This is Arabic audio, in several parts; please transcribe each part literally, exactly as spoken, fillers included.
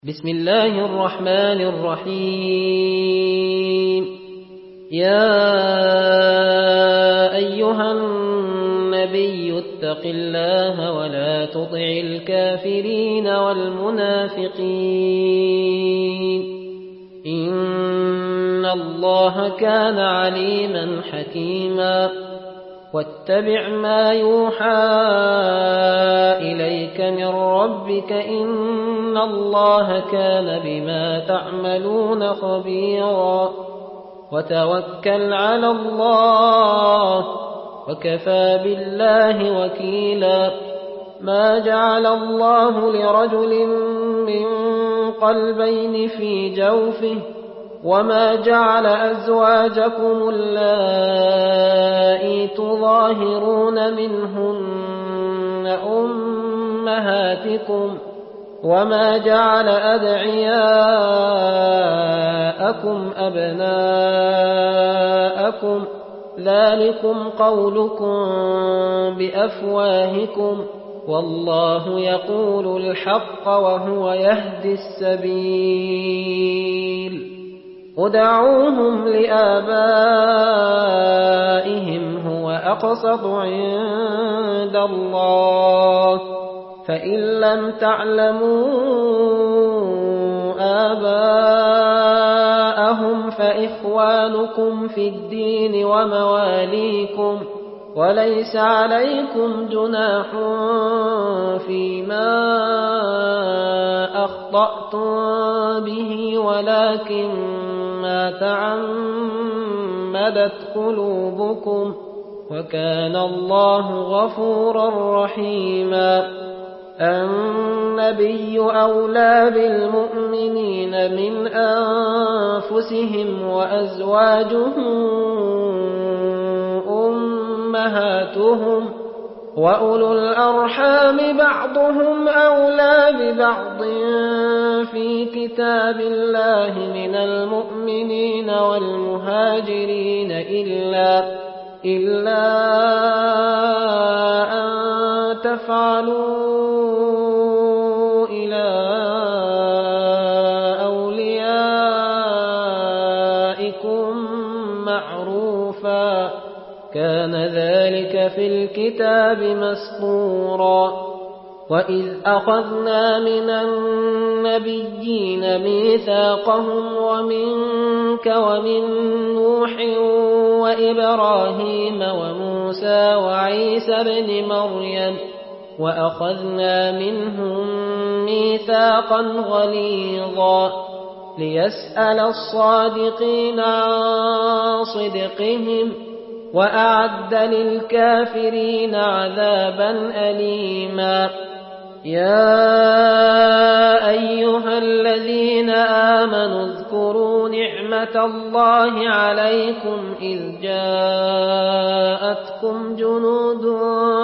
بسم الله الرحمن الرحيم. يا أيها النبي اتق الله ولا تطع الكافرين والمنافقين إن الله كان عليما حكيما. واتبع ما يوحى إليك من ربك إن الله كان بما تعملون خبيرا. وتوكل على الله وكفى بالله وكيلا. ما جعل الله لرجل من قلبين في جوفه وما جعل أزواجكم اللائي تظاهرون منهن أمهاتكم وما جعل أدعياءكم أبناءكم ذلكم قولكم بأفواهكم والله يقول الحق وهو يهدي السبيل. ادعوهم لآبائهم هو أقسط عند الله فإن لم تعلموا آباءهم فإخوانكم في الدين ومواليكم وليس عليكم جناح فيما أخطأتم به ولكن ما تعمدت قلوبكم وكان الله غفورا رحيما. النبي أولى بالمؤمنين من أنفسهم وأزواجه أمهاتهم وأولو الأرحام بعضهم أولى ببعض في كتاب الله من المؤمنين والمهاجرين إلا, إلا أن تفعلوا إلى أوليائكم معروفا كان ذلك في الكتاب مسطورا. وإذ أخذنا من النبيين ميثاقهم ومنك ومن نوح وإبراهيم وموسى وعيسى بن مريم وأخذنا منهم ميثاقا غليظا ليسأل الصادقين عن صدقهم وأعد للكافرين عذابا أليما. يا أيها الذين آمنوا اذكروا نعمة الله عليكم إذ جاءتكم جنود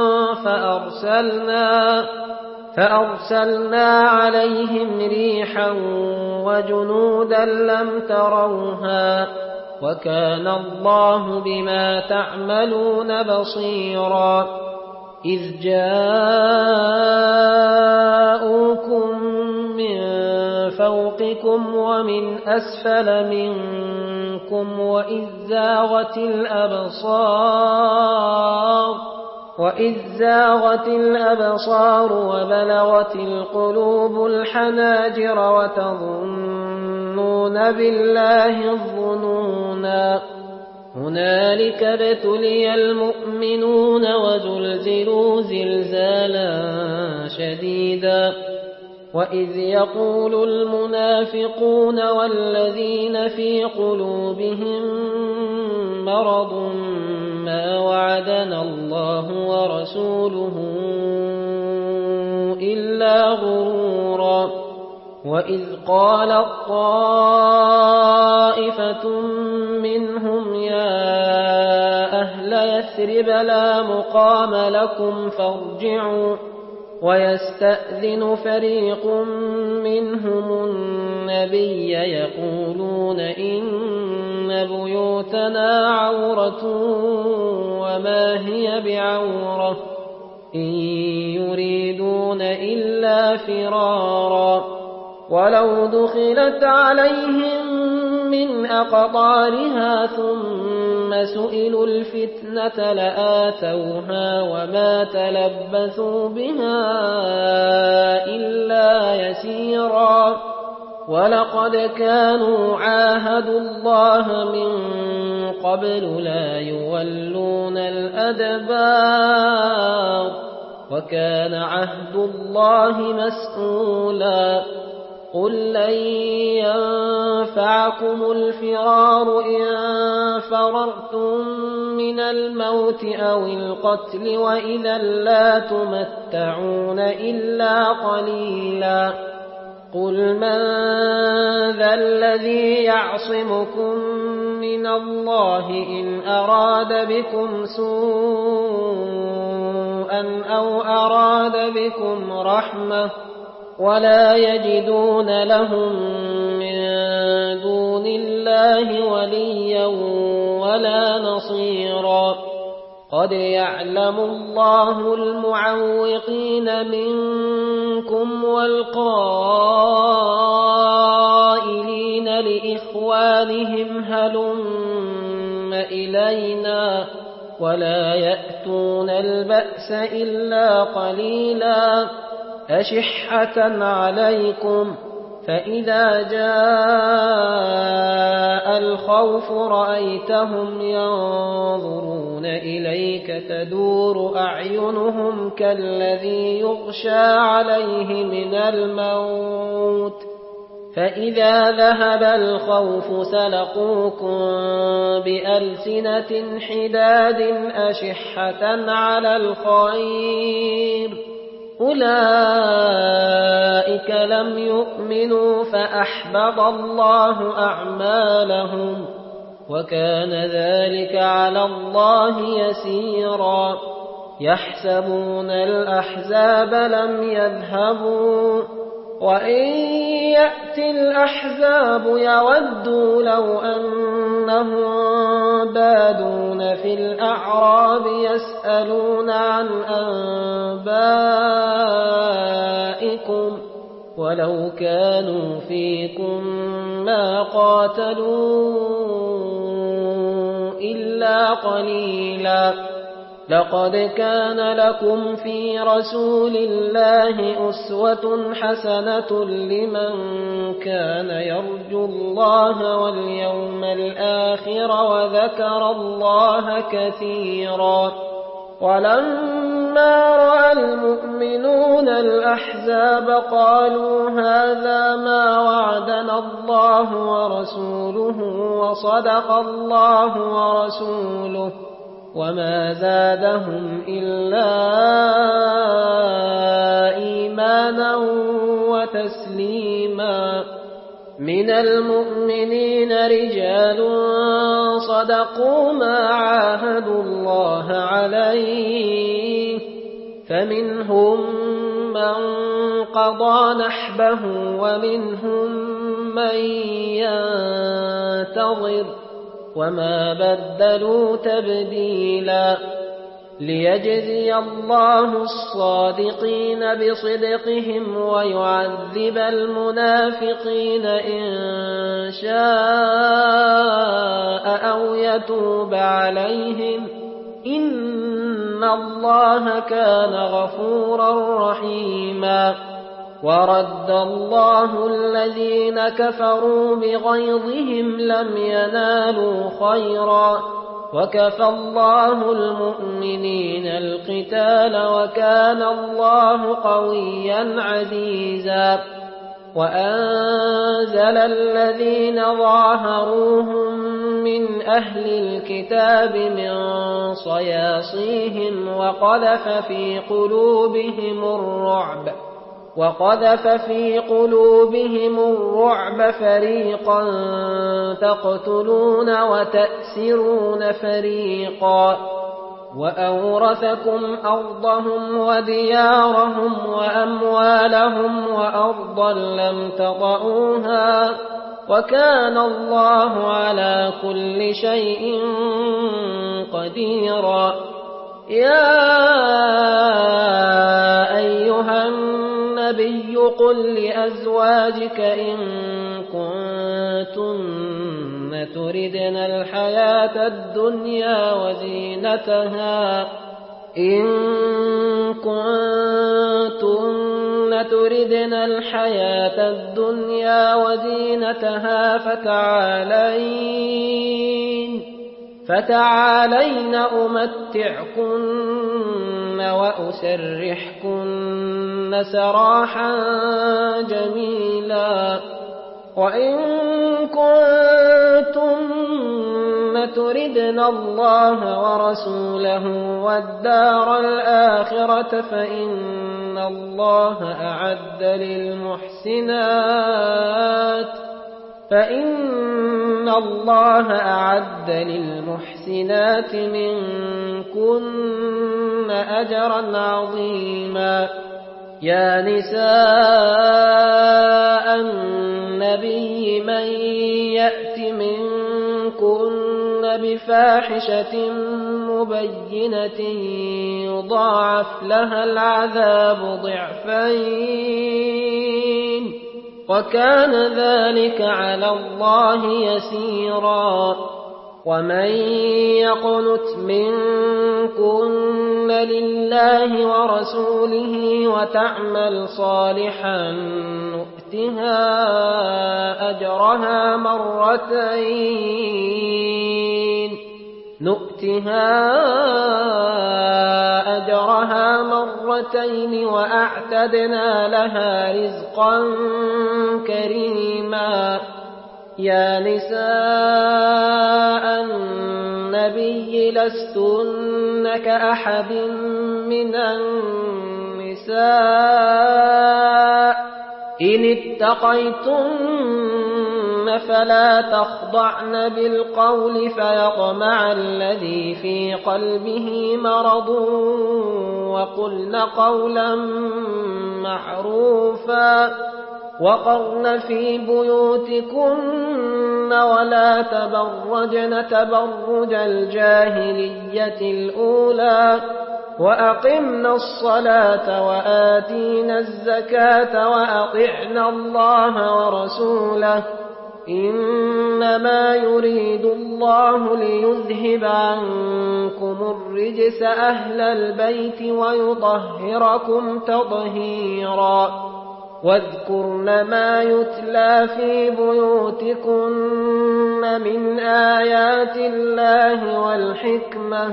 فأرسلنا, فأرسلنا عليهم ريحا وجنودا لم تروها وكان الله بما تعملون بصيرا. إذ جاءوكم من فوقكم ومن أسفل منكم وإذ زاغت الأبصار وإذ زاغت الأبصار وبلغت القلوب الحناجر وتظنون بالله الظنونا. هنالك ابتلي المؤمنون وزلزلوا زلزالا شديدا. وإذ يقول المنافقون والذين في قلوبهم مرض ما وعدنا الله ورسوله إلا غرورا. وإذ قالت طائفة منهم يا أهل يثرب لا مقام لكم فارجعوا ويستأذن فريق منهم النبي يقولون إن بيوتنا عورة وما هي بعورة إن يريدون إلا فرارا ولو دخلت عليهم من أقطارها ثم سئلوا الفتنة لآتوها وما تلبثوا بها إلا يسيرا ولقد كانوا عاهدوا الله من قبل لا يولون الأدبار وكان عهد الله مسؤولا قل لن ينفعكم الفرار إن فررتم من الموت أو القتل وإذا لا تمتعون إلا قليلا قل من ذا الذي يعصمكم من الله إن أراد بكم سوءا أو أراد بكم رحمة ولا يجدون لهم من دون الله وليا ولا نصيرا قد يعلم الله المعوقين منكم والقائلين لإخوانهم هلم إلينا ولا يأتون البأس إلا قليلا أشحة عليكم فإذا جاء الخوف رأيتهم ينظرون إليك تدور أعينهم كالذي يغشى عليه من الموت فإذا ذهب الخوف سلقوكم بألسنة حداد أشحة على الخير أولئك لم يؤمنوا فأحبط الله أعمالهم وكان ذلك على الله يسيرا يحسبون الأحزاب لم يذهبوا وإن يأتي الأحزاب يودوا لو أنهم بادون في الأعراب يسألون عن أنبائكم ولو كانوا فيكم ما قاتلوا إلا قليلا لقد كان لكم في رسول الله أسوة حسنة لمن كان يرجو الله واليوم الآخر وذكر الله كثيرا ولما رأى المؤمنون الأحزاب قالوا هذا ما وعدنا الله ورسوله وصدق الله ورسوله وما زادهم إلا إيمانا وتسليما من المؤمنين رجال صدقوا ما عاهدوا الله عليه فمنهم من قضى نحبه ومنهم من ينتظر وما بدلوا تبديلا ليجزي الله الصادقين بصدقهم ويعذب المنافقين إن شاء أو يتوب عليهم إن الله كان غفورا رحيما ورد الله الذين كفروا بغيظهم لم ينالوا خيرا وكفى الله المؤمنين القتال وكان الله قويا عزيزا وأنزل الذين ظاهروهم من أهل الكتاب من صياصيهم وقذف في قلوبهم الرعب وقذف في قلوبهم الرعب فريقا تقتلون وتأسرون فريقا وأورثكم أرضهم وديارهم وأموالهم وأرضا لم تطئوها وكان الله على كل شيء قديرا يا أيها الناس النبي قل لأزواجك إن كنتن تردن الحياة الدنيا وزينتها إن كنتن تردن الحياة الدنيا وزينتها فتعالين فتعالين أمتعكن وأسرحكن سراحا جميلا وإن كنتن تردن الله ورسوله والدار الآخرة فإن الله أعد للمحسنات فإن الله أعد للمحسنات منكن أجرا عظيما يا نساء النبي من يأت منكن بفاحشة مبينة يضاعف لها العذاب ضعفين وكان ذلك على الله يسيرا ومن يقنت منكن لله ورسوله وتعمل صالحا نؤتها أجرها مرتين نؤتها أجرها مرتين وأعتدنا لها رزقا كريما يا نساء النبي لستن كأحد من النساء إن اتقيتن فلا تخضعن بالقول فيطمع الذي في قلبه مرض وقلن قولا معروفا وقرن في بيوتكن ولا تبرجن تبرج الجاهلية الأولى وأقمنا الصلاة وآتينا الزكاة وأطعنا الله ورسوله إنما يريد الله ليذهب عنكم الرجس أهل البيت ويطهركم تطهيرا واذكرن ما يتلى في بيوتكن من آيات الله والحكمة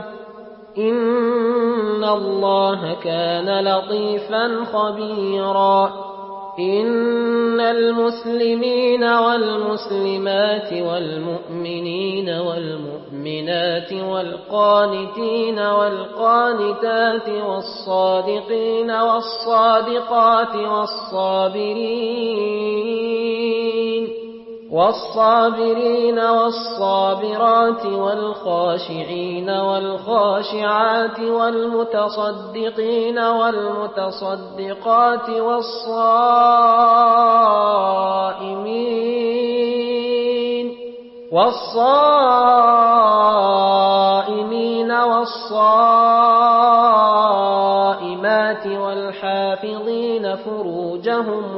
إن الله كان لطيفا خبيرا إن المسلمين والمسلمات والمؤمنين والمؤمنات والقانتين والقانتات والصادقين والصادقات والصابرين والصابرين والصابرات والخاشعين والخاشعات والمتصدقين والمتصدقات والصائمين والصائمين والصائمات والحافظين فروجهم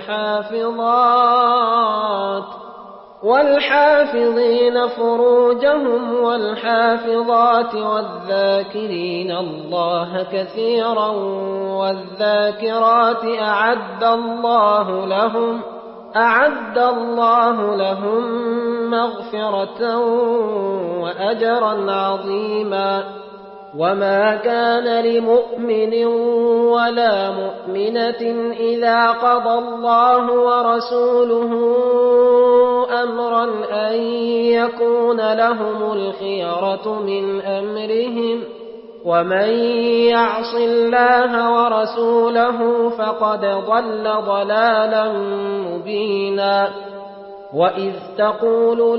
والحافظات والحافظين فروجهم والحافظات والذاكرين الله كثيرا والذاكرات أعد الله لهم أعد الله لهم مغفرة وأجرا عظيما وما كان لمؤمن ولا مؤمنة إذا قضى الله ورسوله أمرا أن يكون لهم الخيرة من أمرهم ومن يعص الله ورسوله فقد ضل ضلالا مبينا وإذ تقول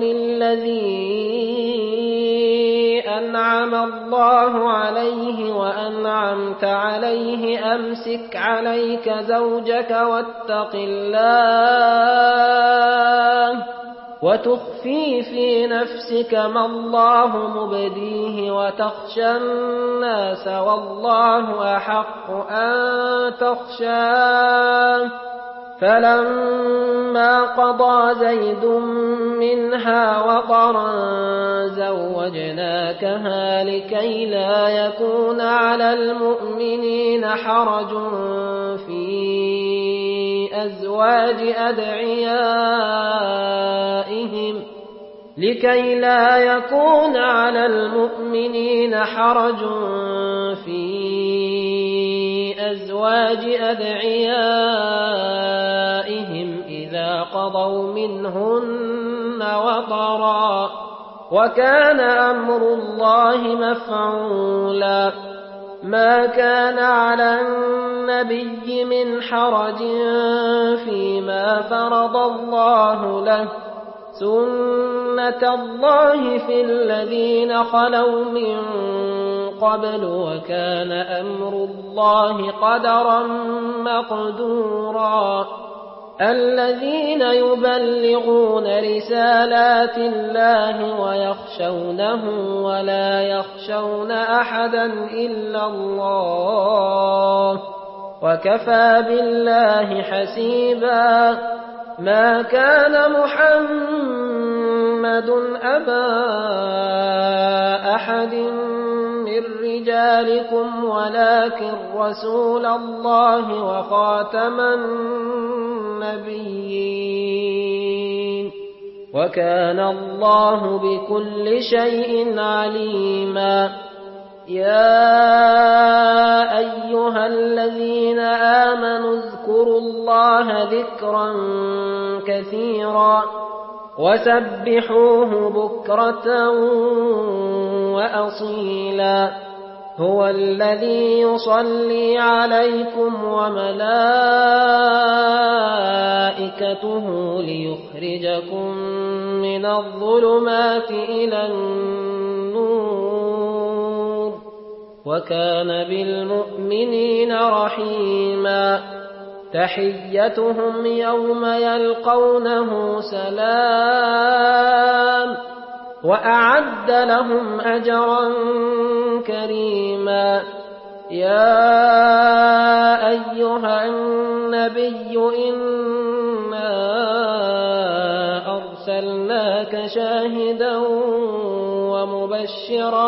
للذي أنعم الله عليه وأنعمت عليه أمسك عليك زوجك واتق الله وتخفي في نفسك ما الله مبديه وتخشى الناس والله أحق أن تخشاه فلما قضى زيد منها وطرا زوجناكها لكي لا يكون على المؤمنين حرج في أزواج أدعيائهم لكي لا يكون على المؤمنين حرج في أزواج أدعيائهم إذا قضوا منهن وطرا وكان أمر الله مفعولا ما كان على النبي من حرج فيما فرض الله له سنة الله في الذين خلوا من قبل وكان أمر الله قدرا مقدورا الذين يبلغون رسالات الله ويخشونه ولا يخشون أحدا إلا الله وكفى بالله حسيبا ما كان محمد أبا أحد من رجالكم ولكن رسول الله وخاتم النبيين وكان الله بكل شيء عليما يا أيها الذين آمنوا اذكروا الله ذكرا كثيرا وسبحوه بكرة وأصيلا هو الذي يصلي عليكم وملائكته ليخرجكم من الظلمات إلى النور وكان بالمؤمنين رحيما تحيتهم يوم يلقونه سلام وأعد لهم أجرا كريما يا أيها النبي إنا أرسلناك شاهدا ومبشرا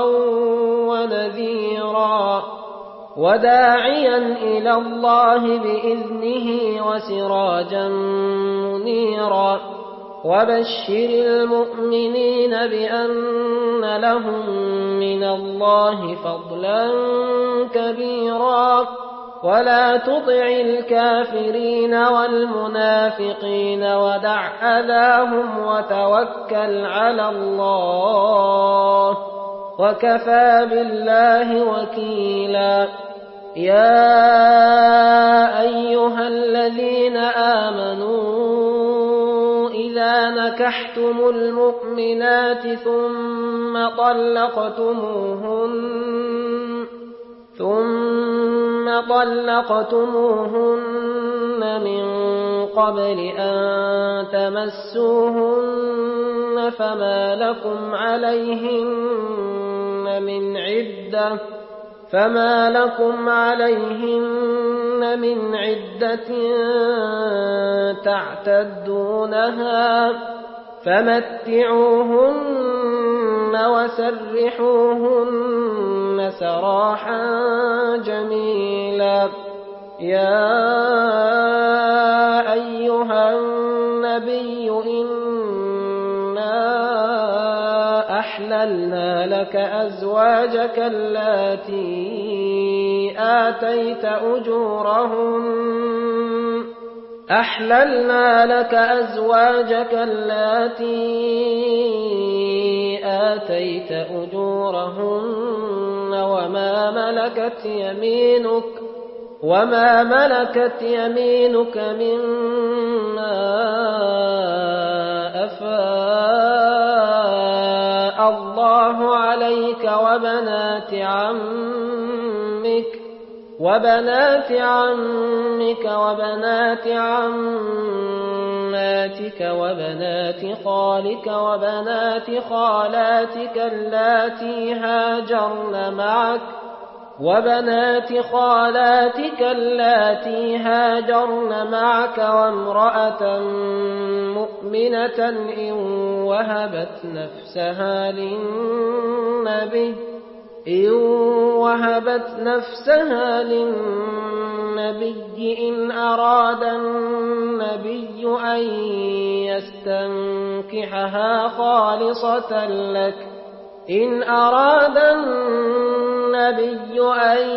ونذيرا وداعيا إلى الله بإذنه وسراجا منيرا وبشر المؤمنين بأن لهم من الله فضلا كبيرا ولا تطع الكافرين والمنافقين ودع أذاهم وتوكل على الله وكفى بالله وكيلا يا أيها الذين آمنوا إذا نكحتم المؤمنات ثم طلقتموهن ثم طلقتموهن من قبل أن تمسوهن فما لكم عليهن من عدة فما لكم عليهن من عدة تعتدونها فمتعوهن وسرحوهن سراحا جميلا يا أيها النبي إنا أحللنا لك أزواجك اللاتي آتيت أجورهن أحللنا لك أزواجك اللاتي آتيت أجورهن وما ملكت يمينك وما ملكت يمينك مما أفاء الله عليك وبنات عمك وبنات عمك وبنات عماتك عماتك وبنات خالك وبنات خالاتك اللاتي هاجرن معك وبنات خالاتك اللاتي هاجرن معك وامرأة مؤمنة إن وهبت نفسها للنبي إن وهبت نفسها للنبي إن أراد النبي أن يستنكحها خالصة لك إن أراد النبي أن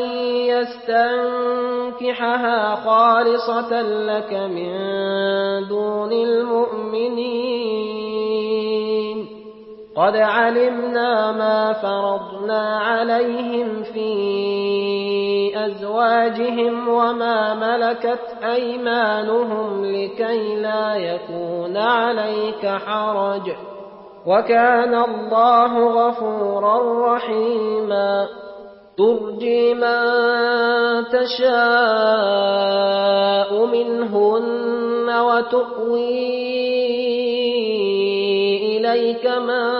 يستنكحها خالصة لك من دون المؤمنين قد علمنا ما فرضنا عليهم في أزواجهم وما ملكت أيمانهم لكي لا يكون عليك حرج وكان الله غفورا رحيما ترجي من تشاء منهن وتؤوي إليك من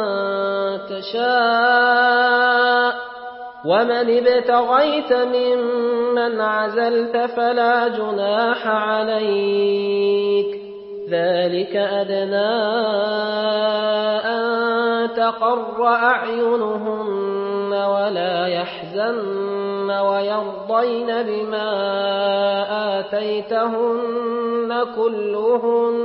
تشاء ومن ابتغيت ممن عزلت فلا جناح عليك ذلك أدنى أن تقر أعينهن ولا يحزن ويرضين بما آتيتهن كلهن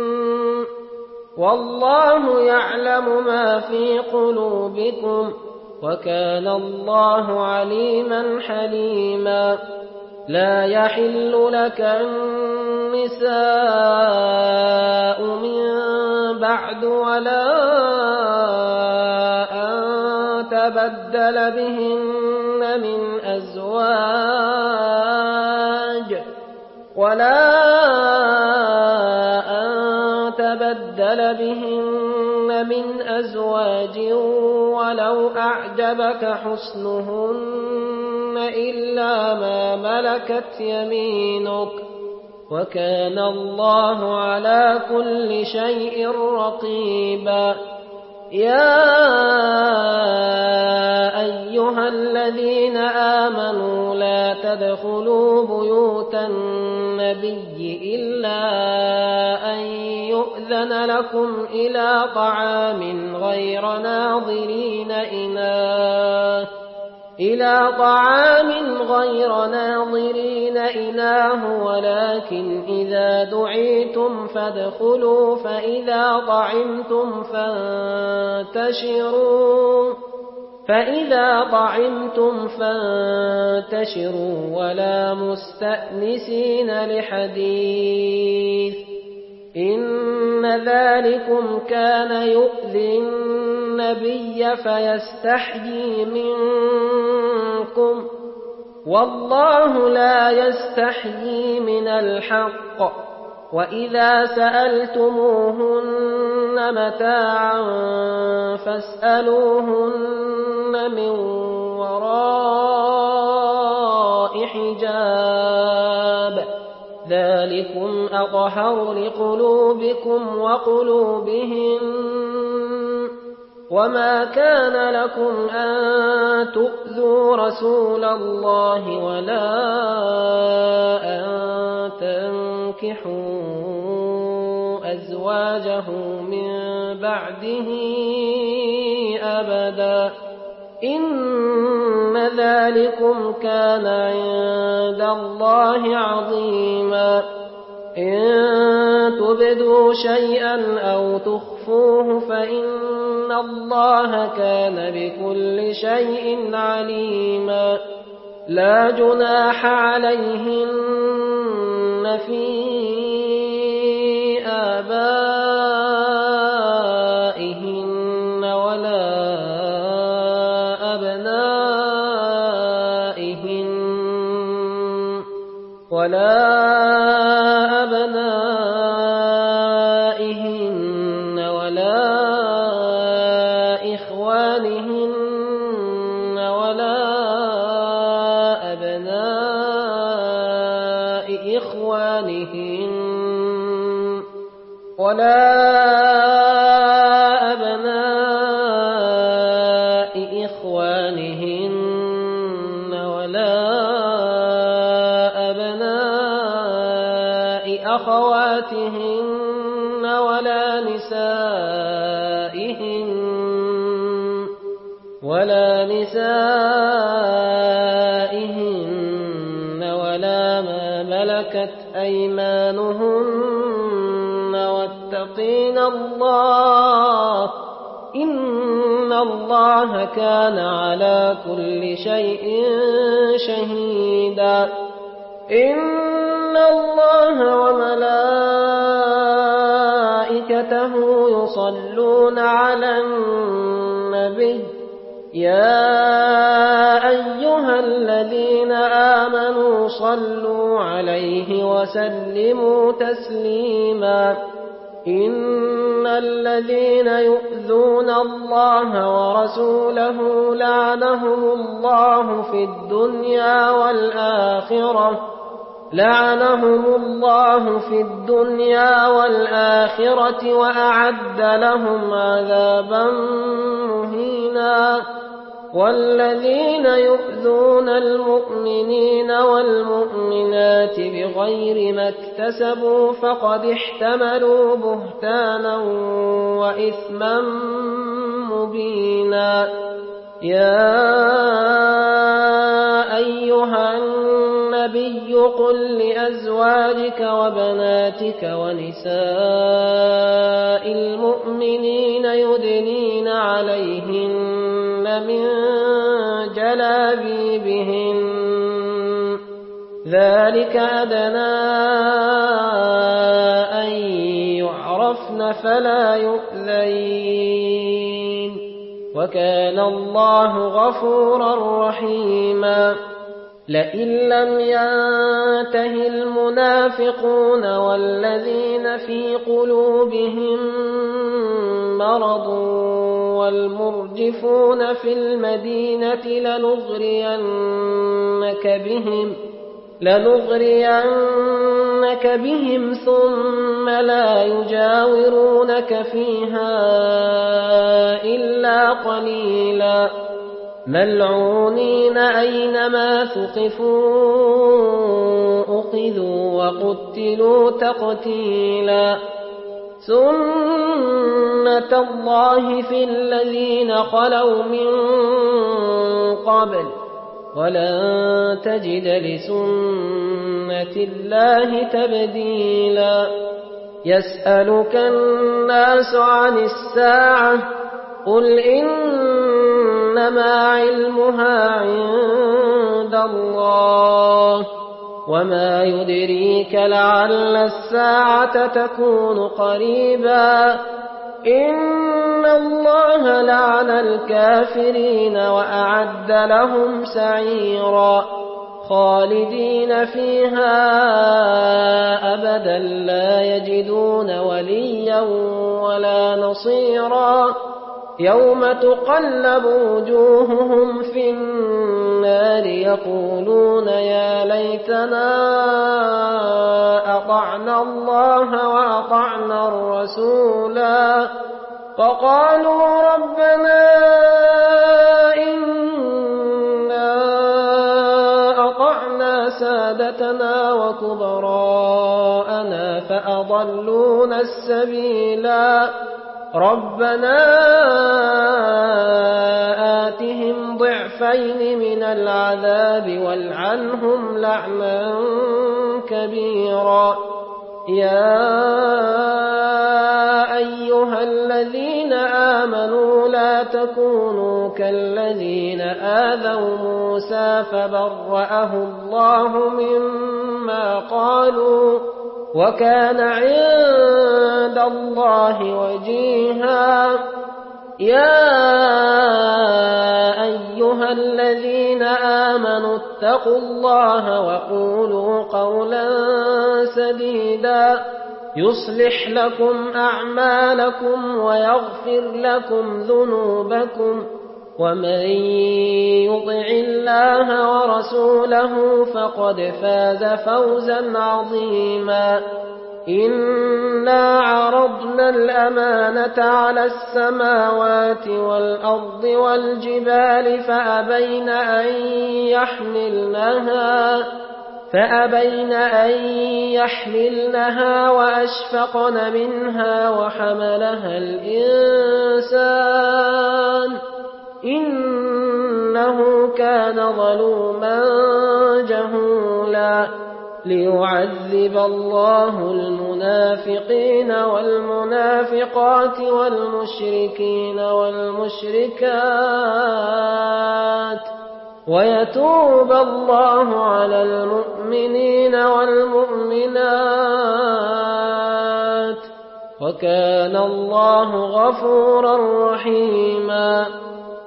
والله يعلم ما في قلوبكم وكان الله عليما حليما لا يحل لك النساء من بعد ولا أن تبدل بهن من أزواج ولا أن تبدل بهن من أزواج ولو أعجبك حسنهن إلا ما ملكت يمينك وكان الله على كل شيء رقيبا يا أيها الذين آمنوا لا تدخلوا بيوت النبي إلا أن يؤذن لكم إلى طعام غير ناظرين إناه إلى طعام غير ناظرين إناه ولكن إذا دعيتم فادخلوا فإذا طعمتم فانتشروا فإذا طعمتم فانتشروا ولا مستأنسين لحديث إن ذلكم كان يؤذي النبي فيستحيي منكم والله لا يستحيي من الحق وإذا سألتموهن متاعا فاسألوهن من وراء حجاب ذلكم أطهر لقلوبكم وقلوبهم وما كان لكم أن تؤذوا رسول الله ولا أن تنكحوا أزواجه من بعده أبدا إن ذلكم كان عند الله عظيما إن تبدوا شيئا أو تخفوه فإن الله كان بكل شيء عليما لا جناح عليهن في آبائهن ولا أبنائهن ولا أبنائهن ولا إخوانهن ولا أبناء إخوانهن ولا أبناء إخوانهن ولا أبناء أخواتهن ولا نسائهن ولا نسائهن ولا ما ملكت أيمانهن واتقين الله إن الله كان على كل شيء شهيدا. إن الله وملائكته يصلون على النبي يا أيها الذين آمنوا صلوا عليه وسلموا تسليما. إن الذين يؤذون الله ورسوله لعنهم الله في الدنيا والآخرة لعنهم الله في الدنيا والآخرة وأعد لهم عذابا مهينا. والذين يؤذون المؤمنين والمؤمنات بغير ما اكتسبوا فقد احتملوا بهتانا وإثما مبينا. يا أيها النبي قل لأزواجك وبناتك ونساء المؤمنين يدنين عليهن من جلابيبهن ذلك أدنى أن يعرفن فلا يؤذين وكان الله غفورا رحيما. لئن لم ينته المنافقون والذين في قلوبهم مرض والمرجفون في المدينة لنغرينك بهم لنغرينك بهم ثم لا يجاورونك فيها إلا قليلا ملعونين أينما ثقفوا أخذوا وقتلوا تقتيلا. سنة الله في الذين خلوا من قبل ولن تجد لسنة الله تبديلا. يسألك الناس عن الساعة قل إنما علمها عند الله وما يدريك لعل الساعة تكون قريبا. إن الله لعن الكافرين وأعد لهم سعيرا خالدين فيها أبدا لا يجدون وليا ولا نصيرا. يوم تقلب وجوههم في النار يقولون يا ليتنا أطعنا الله وأطعنا الرسولا فقالوا ربنا إنا أطعنا سادتنا وكبراءنا فأضلونا السبيلا. ربنا آتهم ضعفين من العذاب والعنهم لعنا كبيرا. يا أيها الذين آمنوا لا تكونوا كالذين آذوا موسى فبرأه الله مما قالوا وكان عند الله وجيها. يا أيها الذين آمنوا اتقوا الله وقولوا قولا سديدا يصلح لكم أعمالكم ويغفر لكم ذنوبكم ومن يطع الله ورسوله فقد فاز فوزا عظيما. إنا عرضنا الأمانة على السماوات والأرض والجبال فأبين أن يحملنها فأبين أن يحملنها وأشفقن منها وحملها الإنسان إنه كان ظلوما جهولا ليعذب الله المنافقين والمنافقات والمشركين والمشركات ويتوب الله على المؤمنين والمؤمنات وكان الله غفورا رحيما